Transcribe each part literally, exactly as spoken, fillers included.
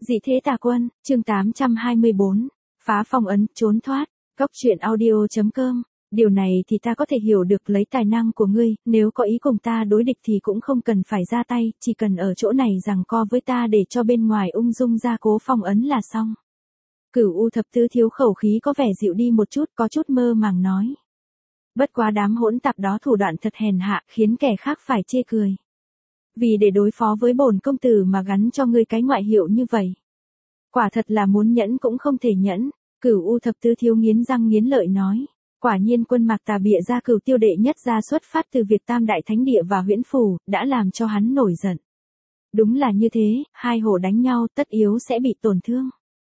Dị thế tà quân, chương tám trăm hai mươi bốn, phá phong ấn, trốn thoát, góc truyện audio.com. Điều này thì ta có thể hiểu được lấy tài năng của ngươi, nếu có ý cùng ta đối địch thì cũng không cần phải ra tay, chỉ cần ở chỗ này giằng co với ta để cho bên ngoài ung dung ra cố phong ấn là xong. Cửu U thập tứ thiếu khẩu khí có vẻ dịu đi một chút, có chút mơ màng nói. Bất quá đám hỗn tạp đó thủ đoạn thật hèn hạ, khiến kẻ khác phải chê cười. Vì để đối phó với bổn công tử mà gắn cho ngươi cái ngoại hiệu như vậy. Quả thật là muốn nhẫn cũng không thể nhẫn, Cửu U thập tứ thiếu nghiến răng nghiến lợi nói. Quả nhiên quân Mạc Tà bịa ra Cửu tiêu đệ nhất ra xuất phát từ việc Tam Đại Thánh Địa và Huyễn Phủ, đã làm cho hắn nổi giận. Đúng là như thế, hai hổ đánh nhau tất yếu sẽ bị tổn thương.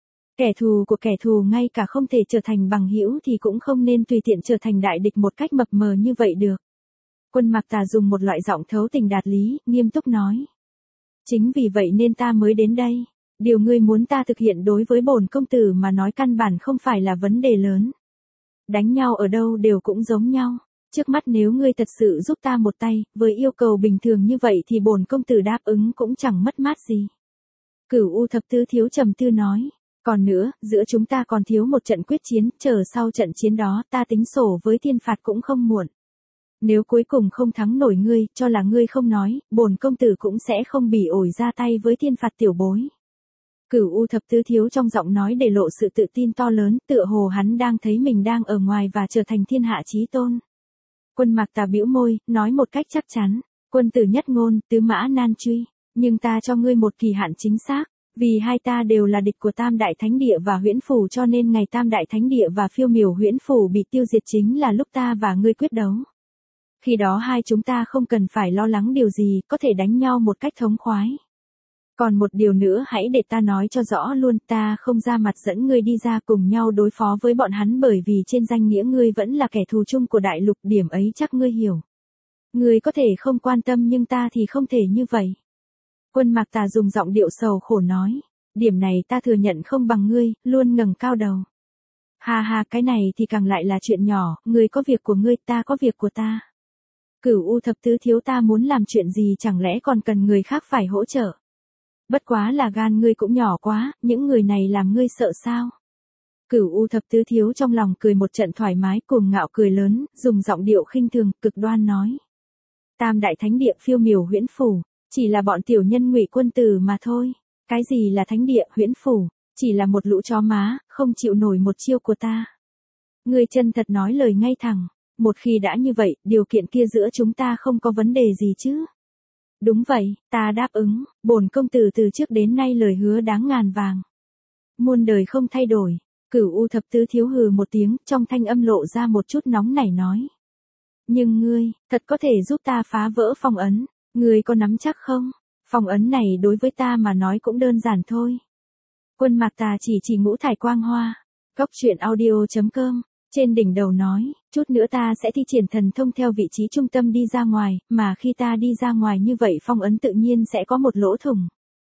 Kẻ thù của kẻ thù ngay cả không thể trở thành bằng hữu thì cũng không nên tùy tiện trở thành đại địch một cách mập mờ như vậy được. Quân Mạc Tà dùng một loại giọng thấu tình đạt lý, nghiêm túc nói. Chính vì vậy nên ta mới đến đây. Điều ngươi muốn ta thực hiện đối với bổn công tử mà nói căn bản không phải là vấn đề lớn. Đánh nhau ở đâu đều cũng giống nhau. Trước mắt nếu ngươi thật sự giúp ta một tay, với yêu cầu bình thường như vậy thì bổn công tử đáp ứng cũng chẳng mất mát gì. Cửu U thập tứ thiếu trầm tư nói. Còn nữa, giữa chúng ta còn thiếu một trận quyết chiến, chờ sau trận chiến đó ta tính sổ với thiên phạt cũng không muộn. Nếu cuối cùng không thắng nổi ngươi, cho là ngươi không nói, bổn công tử cũng sẽ không bỉ ổi ra tay với thiên phạt tiểu bối. Cửu U thập tứ thiếu trong giọng nói để lộ sự tự tin to lớn, tựa hồ hắn đang thấy mình đang ở ngoài và trở thành thiên hạ chí tôn. Quân Mạc Tà bĩu môi, nói một cách chắc chắn, quân tử nhất ngôn, tứ mã nan truy, nhưng ta cho ngươi một kỳ hạn chính xác. Vì hai ta đều là địch của Tam Đại Thánh Địa và Huyễn Phủ cho nên ngày Tam Đại Thánh Địa và Phiêu Miểu Huyễn Phủ bị tiêu diệt chính là lúc ta và ngươi quyết đấu. Khi đó hai chúng ta không cần phải lo lắng điều gì, có thể đánh nhau một cách thống khoái. Còn một điều nữa hãy để ta nói cho rõ luôn, ta không ra mặt dẫn ngươi đi ra cùng nhau đối phó với bọn hắn bởi vì trên danh nghĩa ngươi vẫn là kẻ thù chung của đại lục, điểm ấy chắc ngươi hiểu. Ngươi có thể không quan tâm nhưng ta thì không thể như vậy. Quân Mạc Tà dùng giọng điệu sầu khổ nói, điểm này ta thừa nhận không bằng ngươi, luôn ngẩng cao đầu. Ha ha, cái này thì càng lại là chuyện nhỏ, ngươi có việc của ngươi, ta có việc của ta. Cửu U thập tứ thiếu ta muốn làm chuyện gì chẳng lẽ còn cần người khác phải hỗ trợ. Bất quá là gan ngươi cũng nhỏ quá, những người này làm ngươi sợ sao. Cửu U thập tứ thiếu trong lòng cười một trận thoải mái, cuồng ngạo cười lớn, dùng giọng điệu khinh thường, cực đoan nói. Tam Đại Thánh Địa Phiêu Miểu Huyễn Phủ. Chỉ là bọn tiểu nhân Ngụy quân tử mà thôi. Cái gì là thánh địa, huyễn phủ, chỉ là một lũ chó má, không chịu nổi một chiêu của ta. Ngươi chân thật nói lời ngay thẳng, một khi đã như vậy, điều kiện kia giữa chúng ta không có vấn đề gì chứ. Đúng vậy, ta đáp ứng, bổn công tử từ trước đến nay lời hứa đáng ngàn vàng. Muôn đời không thay đổi, Cửu U thập tứ thiếu hừ một tiếng, trong thanh âm lộ ra một chút nóng nảy nói. Nhưng ngươi, thật có thể giúp ta phá vỡ phong ấn. Ngươi có nắm chắc không? Phong ấn này đối với ta mà nói cũng đơn giản thôi. Quân Mạc Tà chỉ chỉ ngũ thải quang hoa. Góc truyện audio.com. Trên đỉnh đầu nói, chút nữa ta sẽ thi triển thần thông theo vị trí trung tâm đi ra ngoài, mà khi ta đi ra ngoài như vậy phong ấn tự nhiên sẽ có một lỗ thủng.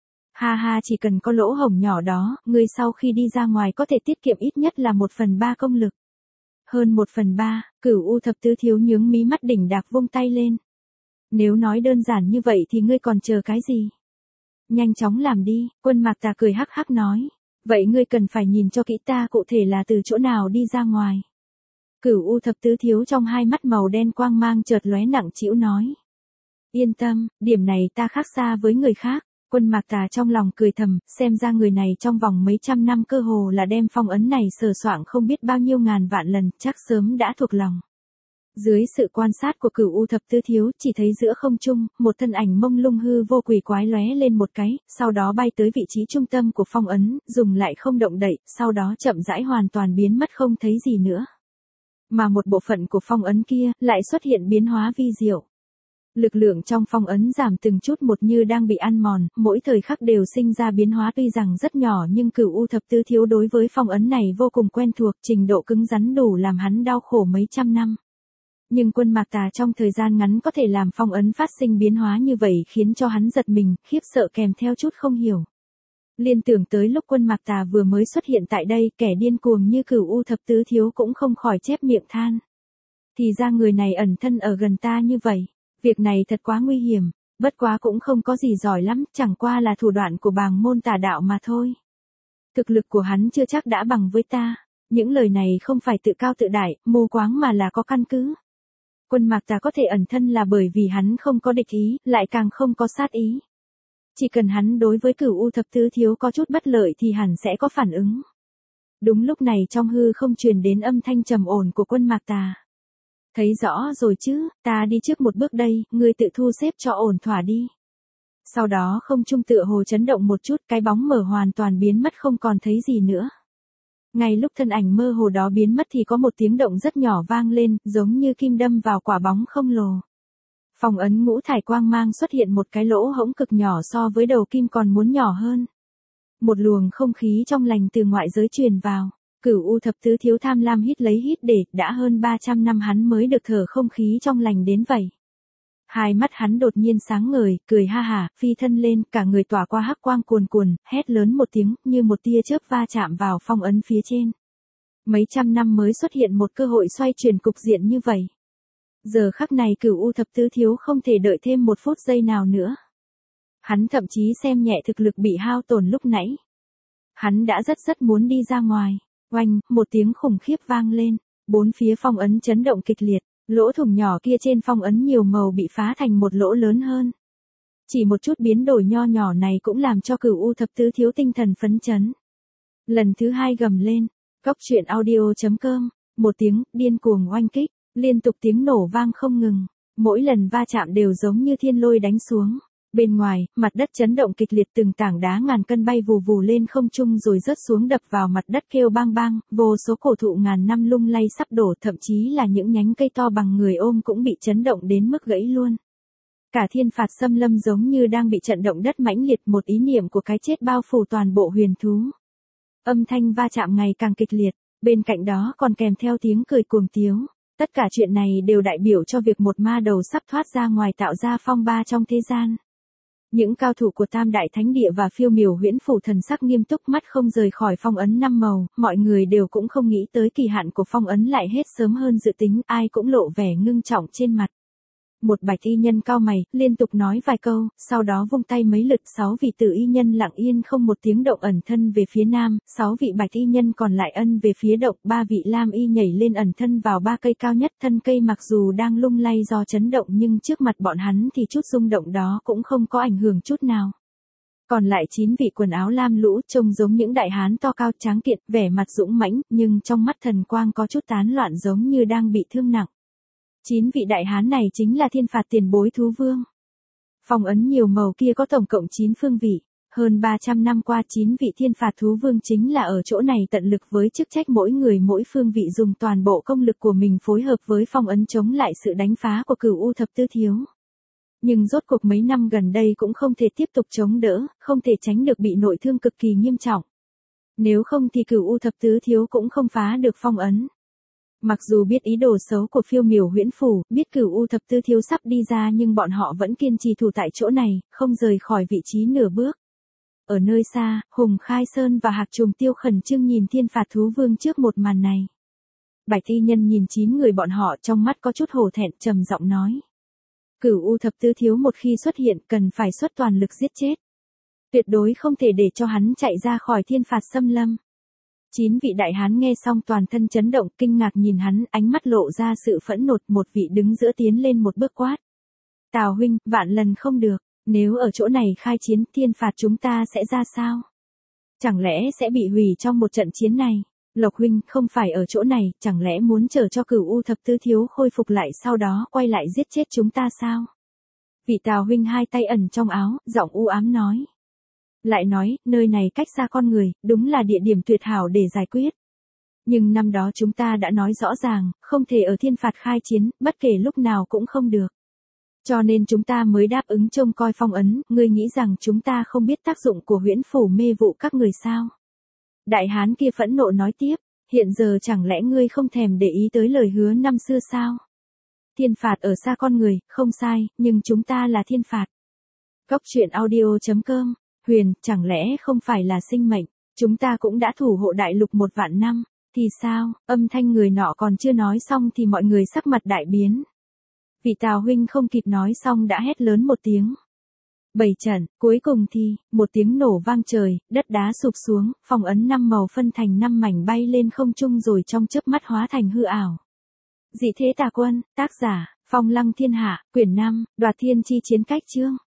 Ha ha, chỉ cần có lỗ hổng nhỏ đó, ngươi sau khi đi ra ngoài có thể tiết kiệm ít nhất là một phần ba công lực. Hơn một phần ba, Cửu U thập tứ thiếu nhướng mí mắt đỉnh đạc vung tay lên. Nếu nói đơn giản như vậy thì ngươi còn chờ cái gì? Nhanh chóng làm đi, Quân Mạc Tà cười hắc hắc nói. Vậy ngươi cần phải nhìn cho kỹ ta cụ thể là từ chỗ nào đi ra ngoài. Cửu U thập tứ thiếu trong hai mắt màu đen quang mang chợt lóe nặng trĩu nói. Yên tâm, điểm này ta khác xa với người khác. Quân Mạc Tà trong lòng cười thầm, xem ra người này trong vòng mấy trăm năm cơ hồ là đem phong ấn này sờ soạng không biết bao nhiêu ngàn vạn lần, chắc sớm đã thuộc lòng. Dưới sự quan sát của Cửu U thập tứ thiếu, chỉ thấy giữa không trung, một thân ảnh mông lung hư vô quỷ quái lóe lên một cái, sau đó bay tới vị trí trung tâm của phong ấn, dùng lại không động đậy, sau đó chậm rãi hoàn toàn biến mất không thấy gì nữa. Mà một bộ phận của phong ấn kia, lại xuất hiện biến hóa vi diệu. Lực lượng trong phong ấn giảm từng chút một như đang bị ăn mòn, mỗi thời khắc đều sinh ra biến hóa tuy rằng rất nhỏ nhưng Cửu U thập tứ thiếu đối với phong ấn này vô cùng quen thuộc, trình độ cứng rắn đủ làm hắn đau khổ mấy trăm năm. Nhưng Quân Mạc Tà trong thời gian ngắn có thể làm phong ấn phát sinh biến hóa như vậy khiến cho hắn giật mình, khiếp sợ kèm theo chút không hiểu. Liên tưởng tới lúc Quân Mạc Tà vừa mới xuất hiện tại đây, kẻ điên cuồng như Cửu U thập tứ thiếu cũng không khỏi chép miệng than. Thì ra người này ẩn thân ở gần ta như vậy, việc này thật quá nguy hiểm. Bất quá cũng không có gì giỏi lắm, chẳng qua là thủ đoạn của bàng môn tà đạo mà thôi. Thực lực của hắn chưa chắc đã bằng với ta. Những lời này không phải tự cao tự đại, mù quáng mà là có căn cứ. Quân Mạc Tà có thể ẩn thân là bởi vì hắn không có địch ý, lại càng không có sát ý. Chỉ cần hắn đối với Cửu U thập tứ thiếu có chút bất lợi thì hẳn sẽ có phản ứng. Đúng lúc này trong hư không truyền đến âm thanh trầm ổn của Quân Mạc Tà. Thấy rõ rồi chứ, ta đi trước một bước đây, ngươi tự thu xếp cho ổn thỏa đi. Sau đó không trung tựa hồ chấn động một chút, cái bóng mờ hoàn toàn biến mất không còn thấy gì nữa. Ngay lúc thân ảnh mơ hồ đó biến mất thì có một tiếng động rất nhỏ vang lên, giống như kim đâm vào quả bóng không lồ. Phong ấn ngũ thải quang mang xuất hiện một cái lỗ hổng cực nhỏ so với đầu kim còn muốn nhỏ hơn. Một luồng không khí trong lành từ ngoại giới truyền vào. Cửu U thập tứ thiếu tham lam hít lấy hít để, đã hơn ba trăm năm hắn mới được thở không khí trong lành đến vậy. Hai mắt hắn đột nhiên sáng ngời, cười ha hả, phi thân lên, cả người tỏa qua hắc quang cuồn cuồn, hét lớn một tiếng, như một tia chớp va chạm vào phong ấn phía trên. Mấy trăm năm mới xuất hiện một cơ hội xoay chuyển cục diện như vậy. Giờ khắc này Cửu U thập tứ thiếu không thể đợi thêm một phút giây nào nữa. Hắn thậm chí xem nhẹ thực lực bị hao tổn lúc nãy. Hắn đã rất rất muốn đi ra ngoài. Oanh, một tiếng khủng khiếp vang lên, bốn phía phong ấn chấn động kịch liệt, lỗ thủng nhỏ kia trên phong ấn nhiều màu bị phá thành một lỗ lớn hơn. Chỉ một chút biến đổi nho nhỏ này cũng làm cho Cửu U thập tứ thiếu tinh thần phấn chấn. Lần thứ hai gầm lên, Cóc truyện audio chấm com, một tiếng, điên cuồng oanh kích, liên tục tiếng nổ vang không ngừng, mỗi lần va chạm đều giống như thiên lôi đánh xuống. Bên ngoài, mặt đất chấn động kịch liệt, từng tảng đá ngàn cân bay vù vù lên không trung rồi rớt xuống đập vào mặt đất kêu bang bang, vô số cổ thụ ngàn năm lung lay sắp đổ, thậm chí là những nhánh cây to bằng người ôm cũng bị chấn động đến mức gãy luôn. Cả thiên phạt xâm lâm giống như đang bị trận động đất mãnh liệt, một ý niệm của cái chết bao phủ toàn bộ huyền thú. Âm thanh va chạm ngày càng kịch liệt, bên cạnh đó còn kèm theo tiếng cười cuồng tiếu. Tất cả chuyện này đều đại biểu cho việc một ma đầu sắp thoát ra ngoài tạo ra phong ba trong thế gian. Những cao thủ của Tam Đại Thánh Địa và Phiêu Miểu Huyễn Phủ thần sắc nghiêm túc, mắt không rời khỏi phong ấn năm màu, mọi người đều cũng không nghĩ tới kỳ hạn của phong ấn lại hết sớm hơn dự tính, ai cũng lộ vẻ ngưng trọng trên mặt. Một bạch y nhân cao mày, liên tục nói vài câu, sau đó vung tay mấy lượt, sáu vị tử y nhân lặng yên không một tiếng động ẩn thân về phía nam, sáu vị bạch y nhân còn lại ân về phía động, ba vị lam y nhảy lên ẩn thân vào ba cây cao nhất, thân cây mặc dù đang lung lay do chấn động nhưng trước mặt bọn hắn thì chút rung động đó cũng không có ảnh hưởng chút nào. Còn lại chín vị quần áo lam lũ trông giống những đại hán to cao tráng kiện, vẻ mặt dũng mãnh, nhưng trong mắt thần quang có chút tán loạn giống như đang bị thương nặng. Chín vị đại hán này chính là thiên phạt tiền bối thú vương. Phong ấn nhiều màu kia có tổng cộng chín phương vị, hơn ba trăm năm qua chín vị thiên phạt thú vương chính là ở chỗ này tận lực với chức trách mỗi người mỗi phương vị dùng toàn bộ công lực của mình phối hợp với phong ấn chống lại sự đánh phá của Cửu U thập tứ thiếu. Nhưng rốt cuộc mấy năm gần đây cũng không thể tiếp tục chống đỡ, không thể tránh được bị nội thương cực kỳ nghiêm trọng. Nếu không thì Cửu U thập tứ thiếu cũng không phá được phong ấn. Mặc dù biết ý đồ xấu của Phiêu Miểu Huyễn Phủ, biết Cửu U thập tứ thiếu sắp đi ra nhưng bọn họ vẫn kiên trì thủ tại chỗ này, không rời khỏi vị trí nửa bước. Ở nơi xa, Hùng Khai Sơn và Hạc Trùng Tiêu khẩn trương nhìn thiên phạt thú vương trước một màn này. Bạch y nhân nhìn chín người bọn họ trong mắt có chút hổ thẹn, trầm giọng nói. Cửu U thập tứ thiếu một khi xuất hiện cần phải xuất toàn lực giết chết. Tuyệt đối không thể để cho hắn chạy ra khỏi thiên phạt xâm lâm. Chín vị đại hán nghe xong toàn thân chấn động, kinh ngạc nhìn hắn, ánh mắt lộ ra sự phẫn nộ, một vị đứng giữa tiến lên một bước quát. Tào huynh, vạn lần không được, nếu ở chỗ này khai chiến, thiên phạt chúng ta sẽ ra sao? Chẳng lẽ sẽ bị hủy trong một trận chiến này? Lộc huynh, không phải ở chỗ này, chẳng lẽ muốn chờ cho Cửu U thập tứ thiếu khôi phục lại sau đó quay lại giết chết chúng ta sao? Vị Tào huynh hai tay ẩn trong áo, giọng u ám nói. Lại nói, nơi này cách xa con người, đúng là địa điểm tuyệt hảo để giải quyết. Nhưng năm đó chúng ta đã nói rõ ràng, không thể ở thiên phạt khai chiến, bất kể lúc nào cũng không được. Cho nên chúng ta mới đáp ứng trông coi phong ấn, ngươi nghĩ rằng chúng ta không biết tác dụng của huyễn phủ mê vụ các người sao? Đại hán kia phẫn nộ nói tiếp, hiện giờ chẳng lẽ ngươi không thèm để ý tới lời hứa năm xưa sao? Thiên phạt ở xa con người, không sai, nhưng chúng ta là thiên phạt. Cóc truyện audio chấm com. Huyền, chẳng lẽ không phải là sinh mệnh, chúng ta cũng đã thủ hộ đại lục một vạn năm, thì sao? Âm thanh người nọ còn chưa nói xong thì mọi người sắc mặt đại biến. Vị Tào huynh không kịp nói xong đã hét lớn một tiếng, Bảy trận, cuối cùng thì, một tiếng nổ vang trời, đất đá sụp xuống, phong ấn năm màu phân thành năm mảnh bay lên không trung rồi trong chớp mắt hóa thành hư ảo. Dị thế tà quân, tác giả, Phong Lăng Thiên Hạ, quyển năm, Đoạt Thiên Chi Chiến Cách chương.